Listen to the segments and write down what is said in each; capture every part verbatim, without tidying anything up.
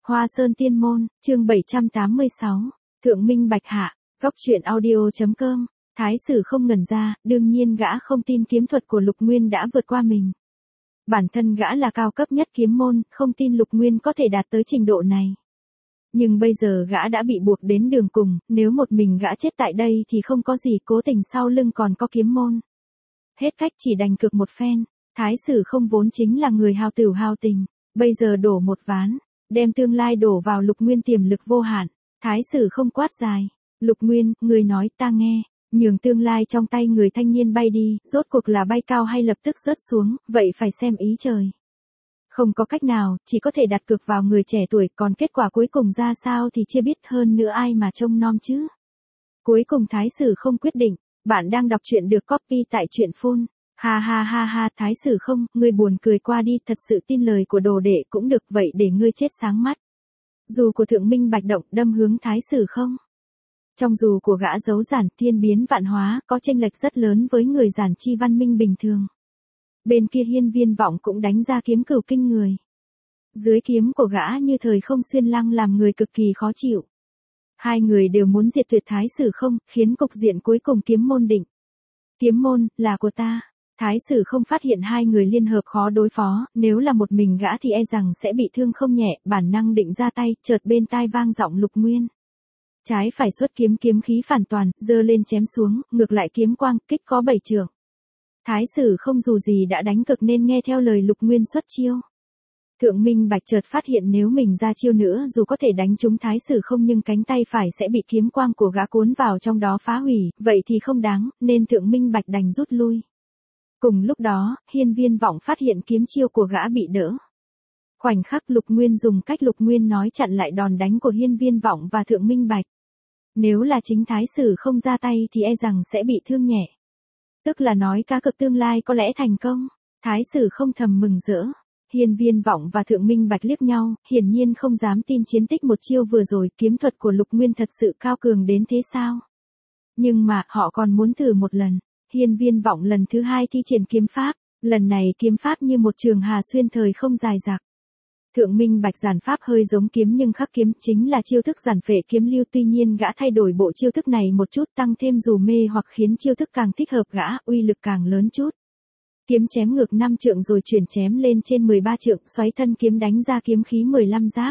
Hoa Sơn Tiên Môn, chương bảy trăm tám mươi sáu, Thượng Minh Bạch Hạ, Góc truyện audio.com, Thái Sử không ngẩn ra, đương nhiên gã không tin kiếm thuật của Lục Nguyên đã vượt qua mình. Bản thân gã là cao cấp nhất kiếm môn, không tin Lục Nguyên có thể đạt tới trình độ này. Nhưng bây giờ gã đã bị buộc đến đường cùng, nếu một mình gã chết tại đây thì không có gì, cố tình sau lưng còn có kiếm môn. Hết cách chỉ đành cược một phen, Thái Sử không vốn chính là người hao tửu hao tình, bây giờ đổ một ván, đem tương lai đổ vào Lục Nguyên tiềm lực vô hạn. Thái Sử không quát dài, Lục Nguyên, người nói ta nghe, nhường tương lai trong tay người thanh niên bay đi, rốt cuộc là bay cao hay lập tức rớt xuống, vậy phải xem ý trời. Không có cách nào, chỉ có thể đặt cược vào người trẻ tuổi, còn kết quả cuối cùng ra sao thì chưa biết, hơn nữa ai mà trông nom chứ. Cuối cùng Thái Sử không quyết định. Bạn đang đọc truyện được copy tại truyện phone. Ha ha ha ha, Thái Sử không, ngươi buồn cười qua đi, thật sự tin lời của đồ đệ cũng được, vậy để ngươi chết sáng mắt. Dù của Thượng Minh Bạch động đâm hướng Thái Sử không. Trong dù của gã giấu giản thiên biến vạn hóa, có chênh lệch rất lớn với người giản chi văn minh bình thường. Bên kia Hiên Viên Vọng cũng đánh ra kiếm cửu kinh người. Dưới kiếm của gã như thời không xuyên lăng làm người cực kỳ khó chịu. Hai người đều muốn diệt tuyệt Thái Sử không, khiến cục diện cuối cùng kiếm môn định. Kiếm môn, là của ta. Thái Sử không phát hiện hai người liên hợp khó đối phó, nếu là một mình gã thì e rằng sẽ bị thương không nhẹ, bản năng định ra tay, chợt bên tai vang giọng Lục Nguyên. Trái phải xuất kiếm, kiếm khí phản toàn, giơ lên chém xuống, ngược lại kiếm quang, kích có bảy trượng. Thái Sử không dù gì đã đánh cực nên nghe theo lời Lục Nguyên xuất chiêu. Thượng Minh Bạch chợt phát hiện nếu mình ra chiêu nữa dù có thể đánh trúng Thái Sử không nhưng cánh tay phải sẽ bị kiếm quang của gã cuốn vào trong đó phá hủy, vậy thì không đáng, nên Thượng Minh Bạch đành rút lui. Cùng lúc đó, Hiên Viên Vọng phát hiện kiếm chiêu của gã bị đỡ. Khoảnh khắc Lục Nguyên dùng cách Lục Nguyên nói chặn lại đòn đánh của Hiên Viên Vọng và Thượng Minh Bạch. Nếu là chính Thái Sử không ra tay thì e rằng sẽ bị thương nhẹ. Tức là nói cá cược tương lai có lẽ thành công. Thái Sử không thầm mừng rỡ. Hiên Viên Vọng và Thượng Minh Bạch liếc nhau, hiển nhiên không dám tin chiến tích một chiêu vừa rồi, kiếm thuật của Lục Nguyên thật sự cao cường đến thế sao? Nhưng mà, họ còn muốn thử một lần. Hiên Viên Vọng lần thứ hai thi triển kiếm pháp, lần này kiếm pháp như một trường hà xuyên thời không dài dặc. Thượng Minh Bạch giản pháp hơi giống kiếm nhưng khắc kiếm, chính là chiêu thức giản phệ kiếm lưu, tuy nhiên gã thay đổi bộ chiêu thức này một chút, tăng thêm dù mê hoặc khiến chiêu thức càng thích hợp gã, uy lực càng lớn chút. Kiếm chém ngược năm trượng rồi chuyển chém lên trên mười ba trượng, xoáy thân kiếm đánh ra kiếm khí mười lăm giáp.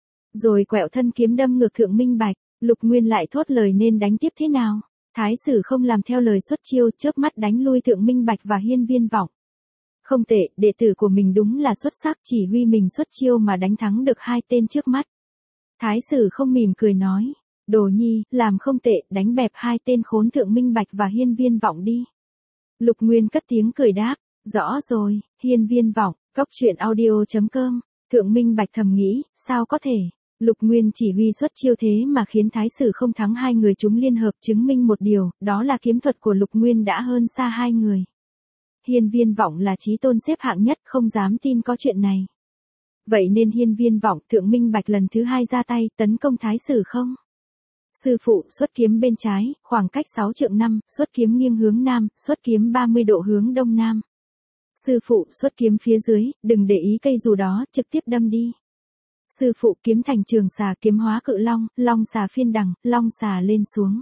Rồi quẹo thân kiếm đâm ngược Thượng Minh Bạch, Lục Nguyên lại thốt lời nên đánh tiếp thế nào. Thái Sử không làm theo lời xuất chiêu, chớp mắt đánh lui Thượng Minh Bạch và Hiên Viên Vọng. Không tệ, đệ tử của mình đúng là xuất sắc, chỉ huy mình xuất chiêu mà đánh thắng được hai tên trước mắt. Thái Sử không mỉm cười nói, Đồ Nhi, làm không tệ, đánh bẹp hai tên khốn Thượng Minh Bạch và Hiên Viên Vọng đi. Lục Nguyên cất tiếng cười đáp, rõ rồi, Hiên Viên Vọng, Góc truyện audio.com, Thượng Minh Bạch thầm nghĩ, sao có thể, Lục Nguyên chỉ huy xuất chiêu thế mà khiến Thái Sử không thắng hai người chúng liên hợp, chứng minh một điều, đó là kiếm thuật của Lục Nguyên đã hơn xa hai người. Hiên Viên Vọng là chí tôn xếp hạng nhất, không dám tin có chuyện này. Vậy nên Hiên Viên Vọng, Thượng Minh Bạch lần thứ hai ra tay, tấn công Thái Sử không. Sư phụ xuất kiếm bên trái, khoảng cách sáu trượng năm, xuất kiếm nghiêng hướng nam, xuất kiếm ba mươi độ hướng đông nam. Sư phụ xuất kiếm phía dưới, đừng để ý cây dù đó, trực tiếp đâm đi. Sư phụ kiếm thành trường xà, kiếm hóa cự long, long xà phiên đằng, long xà lên xuống.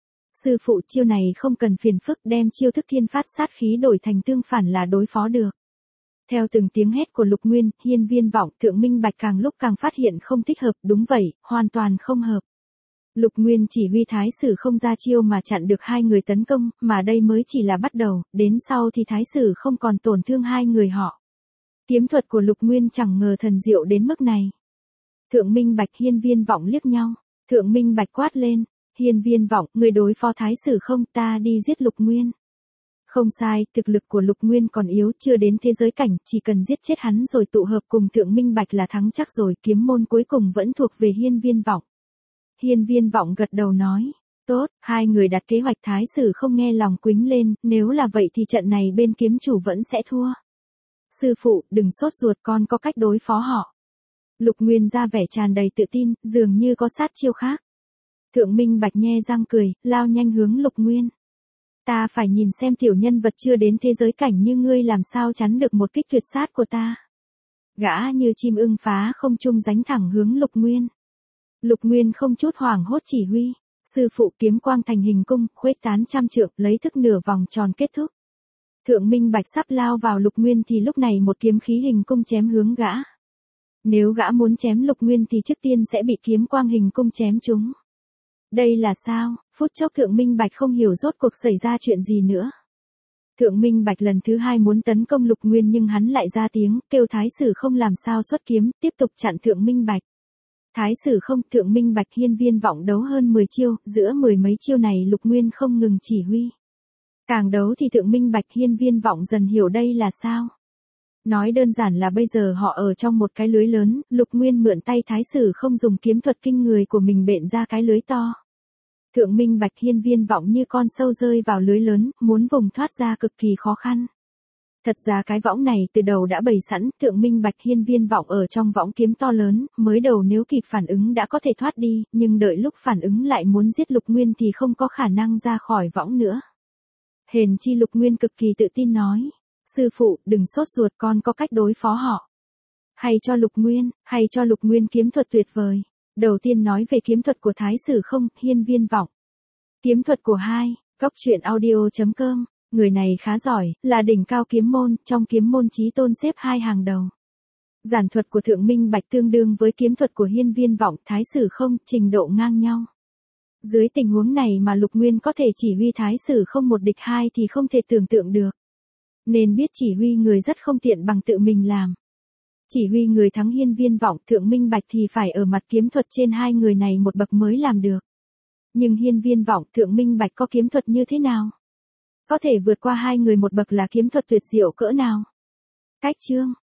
Sư phụ chiêu này không cần phiền phức, đem chiêu thức thiên phát sát khí đổi thành tương phản là đối phó được. Theo từng tiếng hét của Lục Nguyên, Hiên Viên Vọng, Thượng Minh Bạch càng lúc càng phát hiện không thích hợp, đúng vậy, hoàn toàn không hợp. Lục Nguyên chỉ huy Thái Sử không ra chiêu mà chặn được hai người tấn công, mà đây mới chỉ là bắt đầu, đến sau thì Thái Sử không còn tổn thương hai người họ. Kiếm thuật của Lục Nguyên chẳng ngờ thần diệu đến mức này. Thượng Minh Bạch Hiên Viên Vọng liếc nhau, Thượng Minh Bạch quát lên, Hiên Viên Vọng, người đối phó Thái Sử không, ta đi giết Lục Nguyên. Không sai, thực lực của Lục Nguyên còn yếu, chưa đến thế giới cảnh, chỉ cần giết chết hắn rồi tụ hợp cùng Thượng Minh Bạch là thắng chắc rồi, kiếm môn cuối cùng vẫn thuộc về Hiên Viên Vọng. Hiên Viên Vọng gật đầu nói, tốt, hai người đặt kế hoạch. Thái Sử không nghe lòng quĩnh lên, nếu là vậy thì trận này bên kiếm chủ vẫn sẽ thua. Sư phụ, đừng sốt ruột, con có cách đối phó họ. Lục Nguyên ra vẻ tràn đầy tự tin, dường như có sát chiêu khác. Thượng Minh Bạch nhe răng cười, lao nhanh hướng Lục Nguyên. Ta phải nhìn xem tiểu nhân vật chưa đến thế giới cảnh như ngươi làm sao chắn được một kích tuyệt sát của ta. Gã như chim ưng phá không trung giánh thẳng hướng Lục Nguyên. Lục Nguyên không chút hoảng hốt chỉ huy. Sư phụ kiếm quang thành hình cung, khuếch tán trăm trượng, lấy thức nửa vòng tròn kết thúc. Thượng Minh Bạch sắp lao vào Lục Nguyên thì lúc này một kiếm khí hình cung chém hướng gã. Nếu gã muốn chém Lục Nguyên thì trước tiên sẽ bị kiếm quang hình cung chém trúng. Đây là sao? Phút chốc Thượng Minh Bạch không hiểu rốt cuộc xảy ra chuyện gì nữa. Thượng Minh Bạch lần thứ hai muốn tấn công Lục Nguyên nhưng hắn lại ra tiếng, kêu Thái Sử Không làm sao xuất kiếm, tiếp tục chặn Thượng Minh Bạch. Thái Sử Không, Thượng Minh Bạch hiên viên vọng đấu hơn mười chiêu, giữa mười mấy chiêu này Lục Nguyên không ngừng chỉ huy. Càng đấu thì Thượng Minh Bạch hiên viên vọng dần hiểu đây là sao. Nói đơn giản là bây giờ họ ở trong một cái lưới lớn, Lục Nguyên mượn tay Thái Sử Không dùng kiếm thuật kinh người của mình bện ra cái lưới to. Thượng Minh Bạch hiên viên vọng như con sâu rơi vào lưới lớn, muốn vùng thoát ra cực kỳ khó khăn. Thật ra cái võng này từ đầu đã bày sẵn, Thượng Minh Bạch hiên viên vọng ở trong võng kiếm to lớn, mới đầu nếu kịp phản ứng đã có thể thoát đi, nhưng đợi lúc phản ứng lại muốn giết Lục Nguyên thì không có khả năng ra khỏi võng nữa. Hền chi Lục Nguyên cực kỳ tự tin nói, sư phụ, đừng sốt ruột, con có cách đối phó họ. Hay cho Lục Nguyên, hay cho Lục Nguyên kiếm thuật tuyệt vời. Đầu tiên nói về kiếm thuật của Thái Sử Không, hiên viên vọng. Kiếm thuật của hai, góc truyện audio chấm com, người này khá giỏi, là đỉnh cao kiếm môn, trong kiếm môn chí tôn xếp hai hàng đầu. Giản thuật của Thượng Minh Bạch tương đương với kiếm thuật của hiên viên vọng, Thái Sử Không, trình độ ngang nhau. Dưới tình huống này mà Lục Nguyên có thể chỉ huy Thái Sử Không một địch hai thì không thể tưởng tượng được. Nên biết chỉ huy người rất không tiện bằng tự mình làm. Chỉ huy người thắng hiên viên vọng, Thượng Minh Bạch thì phải ở mặt kiếm thuật trên hai người này một bậc mới làm được. Nhưng hiên viên vọng, Thượng Minh Bạch có kiếm thuật như thế nào? Có thể vượt qua hai người một bậc là kiếm thuật tuyệt diệu cỡ nào? Cách chương